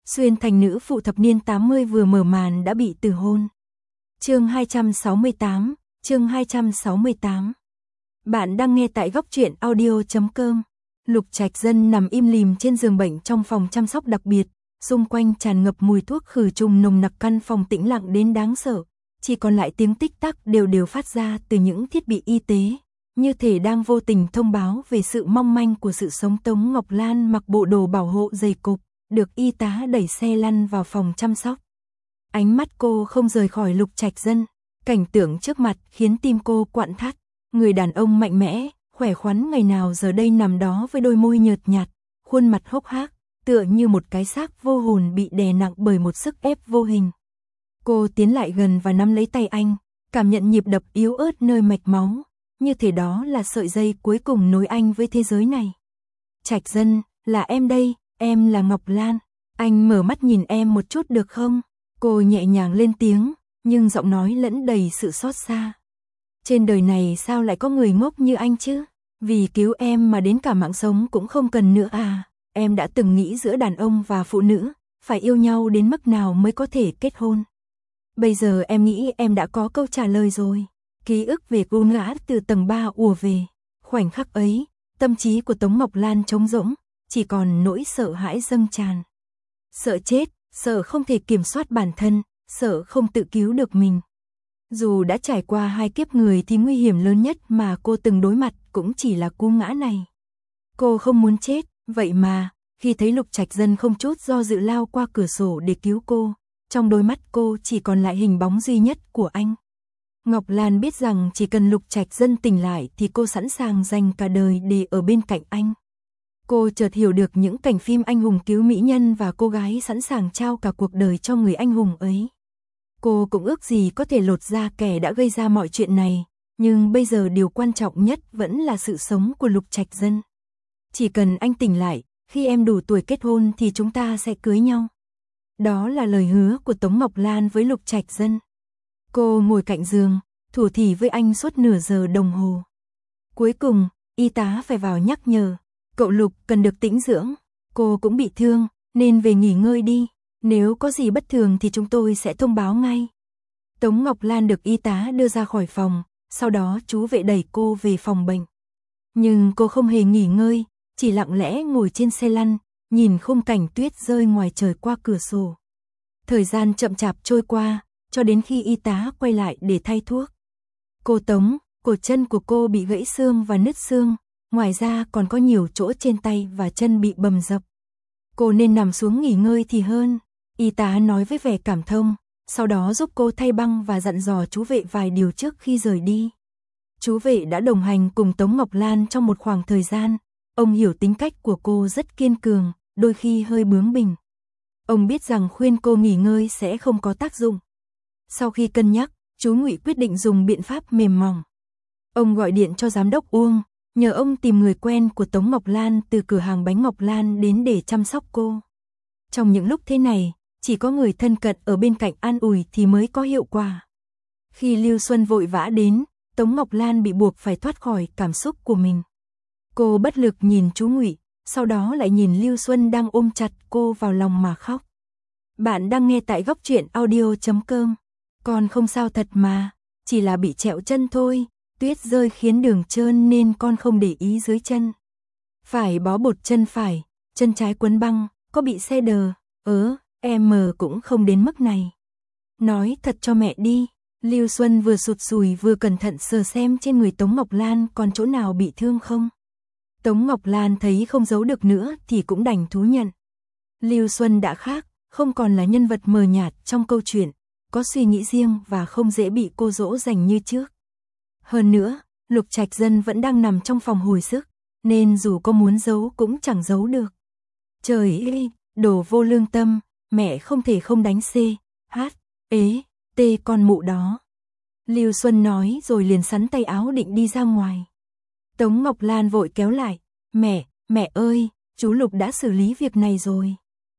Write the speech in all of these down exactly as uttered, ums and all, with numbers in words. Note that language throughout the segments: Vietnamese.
Xuyên thành nữ phụ thập niên tám mươi vừa mở màn đã bị từ hôn. Chương hai trăm sáu mươi tám, chương hai trăm sáu mươi tám. Bạn đang nghe tại góc truyện audio chấm com. Lục Trạch Dân nằm im lìm trên giường bệnh trong phòng chăm sóc đặc biệt, xung quanh tràn ngập mùi thuốc khử trùng nồng nặc, căn phòng tĩnh lặng đến đáng sợ, chỉ còn lại tiếng tích tắc đều đều phát ra từ những thiết bị y tế, như thể đang vô tình thông báo về sự mong manh của sự sống. Tống Ngọc Lan mặc bộ đồ bảo hộ dày cộp, được y tá đẩy xe lăn vào phòng chăm sóc. Ánh mắt cô không rời khỏi Lục Trạch Dân, cảnh tượng trước mặt khiến tim cô quặn thắt. Người đàn ông mạnh mẽ, khỏe khoắn ngày nào giờ đây nằm đó với đôi môi nhợt nhạt, khuôn mặt hốc hác, tựa như một cái xác vô hồn bị đè nặng bởi một sức ép vô hình. Cô tiến lại gần và nắm lấy tay anh, cảm nhận nhịp đập yếu ớt nơi mạch máu, như thể đó là sợi dây cuối cùng nối anh với thế giới này. Trạch Dân, là em đây, em là Ngọc Lan, anh mở mắt nhìn em một chút được không? Cô nhẹ nhàng lên tiếng, nhưng giọng nói lẫn đầy sự xót xa. Trên đời này sao lại có người ngốc như anh chứ? Vì cứu em mà đến cả mạng sống cũng không cần nữa à? Em đã từng nghĩ giữa đàn ông và phụ nữ, phải yêu nhau đến mức nào mới có thể kết hôn. Bây giờ em nghĩ em đã có câu trả lời rồi. Ký ức về cô ngã từ tầng ba ùa về. Khoảnh khắc ấy, tâm trí của Tống Ngọc Lan trống rỗng, chỉ còn nỗi sợ hãi dâng tràn. Sợ chết, sợ không thể kiểm soát bản thân, sợ không tự cứu được mình. Dù đã trải qua hai kiếp người thì nguy hiểm lớn nhất mà cô từng đối mặt cũng chỉ là cú ngã này. Cô không muốn chết, vậy mà, khi thấy Lục Trạch Dân không chút do dự lao qua cửa sổ để cứu cô, trong đôi mắt cô chỉ còn lại hình bóng duy nhất của anh. Ngọc Lan biết rằng chỉ cần Lục Trạch Dân tỉnh lại thì cô sẵn sàng dành cả đời để ở bên cạnh anh. Cô chợt hiểu được những cảnh phim anh hùng cứu mỹ nhân và cô gái sẵn sàng trao cả cuộc đời cho người anh hùng ấy. Cô cũng ước gì có thể lột ra kẻ đã gây ra mọi chuyện này, nhưng bây giờ điều quan trọng nhất vẫn là sự sống của Lục Trạch Dân. Chỉ cần anh tỉnh lại, khi em đủ tuổi kết hôn thì chúng ta sẽ cưới nhau. Đó là lời hứa của Tống Ngọc Lan với Lục Trạch Dân. Cô ngồi cạnh giường, thủ thỉ với anh suốt nửa giờ đồng hồ. Cuối cùng, y tá phải vào nhắc nhở, cậu Lục cần được tĩnh dưỡng, cô cũng bị thương, nên về nghỉ ngơi đi. Nếu có gì bất thường thì chúng tôi sẽ thông báo ngay. Tống Ngọc Lan được y tá đưa ra khỏi phòng, sau đó chú vệ đẩy cô về phòng bệnh. Nhưng cô không hề nghỉ ngơi, chỉ lặng lẽ ngồi trên xe lăn, nhìn khung cảnh tuyết rơi ngoài trời qua cửa sổ. Thời gian chậm chạp trôi qua, cho đến khi y tá quay lại để thay thuốc. Cô Tống, cổ chân của cô bị gãy xương và nứt xương, ngoài ra còn có nhiều chỗ trên tay và chân bị bầm dập. Cô nên nằm xuống nghỉ ngơi thì hơn. Y tá nói với vẻ cảm thông, sau đó giúp cô thay băng và dặn dò chú vệ vài điều trước khi rời đi. Chú vệ đã đồng hành cùng Tống Ngọc Lan trong một khoảng thời gian. Ông hiểu tính cách của cô rất kiên cường, đôi khi hơi bướng bỉnh. Ông biết rằng khuyên cô nghỉ ngơi sẽ không có tác dụng. Sau khi cân nhắc, chú Ngụy quyết định dùng biện pháp mềm mỏng. Ông gọi điện cho giám đốc Uông, nhờ ông tìm người quen của Tống Ngọc Lan từ cửa hàng bánh Ngọc Lan đến để chăm sóc cô. Trong những lúc thế này, chỉ có người thân cận ở bên cạnh an ủi thì mới có hiệu quả. Khi Lưu Xuân vội vã đến, Tống Ngọc Lan bị buộc phải thoát khỏi cảm xúc của mình. Cô bất lực nhìn chú Ngụy, sau đó lại nhìn Lưu Xuân đang ôm chặt cô vào lòng mà khóc. Bạn đang nghe tại góc truyện audio chấm com. Con không sao thật mà, chỉ là bị trẹo chân thôi, tuyết rơi khiến đường trơn nên con không để ý dưới chân. Phải bó bột chân phải, chân trái quấn băng, có bị xe đờ, ớ, em mờ cũng không đến mức này. Nói thật cho mẹ đi. Lưu Xuân vừa sụt sùi vừa cẩn thận sờ xem trên người Tống Ngọc Lan còn chỗ nào bị thương không. Tống Ngọc Lan thấy không giấu được nữa thì cũng đành thú nhận. Lưu Xuân đã khác, không còn là nhân vật mờ nhạt trong câu chuyện, có suy nghĩ riêng và không dễ bị cô dỗ dành như trước. Hơn nữa, Lục Trạch Dân vẫn đang nằm trong phòng hồi sức, nên dù có muốn giấu cũng chẳng giấu được. Trời ơi, đồ vô lương tâm, mẹ không thể không đánh C, H, ế, T con mụ đó. Lưu Xuân nói rồi liền sắn tay áo định đi ra ngoài. Tống Ngọc Lan vội kéo lại, mẹ, mẹ ơi, chú Lục đã xử lý việc này rồi.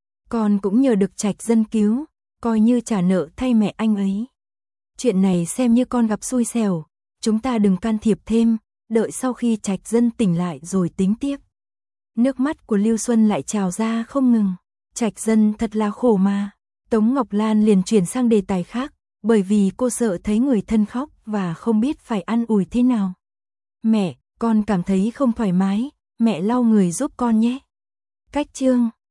Con cũng nhờ được Trạch Dân cứu, coi như trả nợ thay mẹ anh ấy. Chuyện này xem như con gặp xui xẻo, chúng ta đừng can thiệp thêm, đợi sau khi Trạch Dân tỉnh lại rồi tính tiếp. Nước mắt của Lưu Xuân lại trào ra không ngừng. Trạch dân thật là khổ mà. Tống Ngọc Lan liền chuyển sang đề tài khác, bởi vì cô sợ thấy người thân khóc và không biết phải an ủi thế nào. Mẹ, con cảm thấy không thoải mái, mẹ lau người giúp con nhé. Cách chương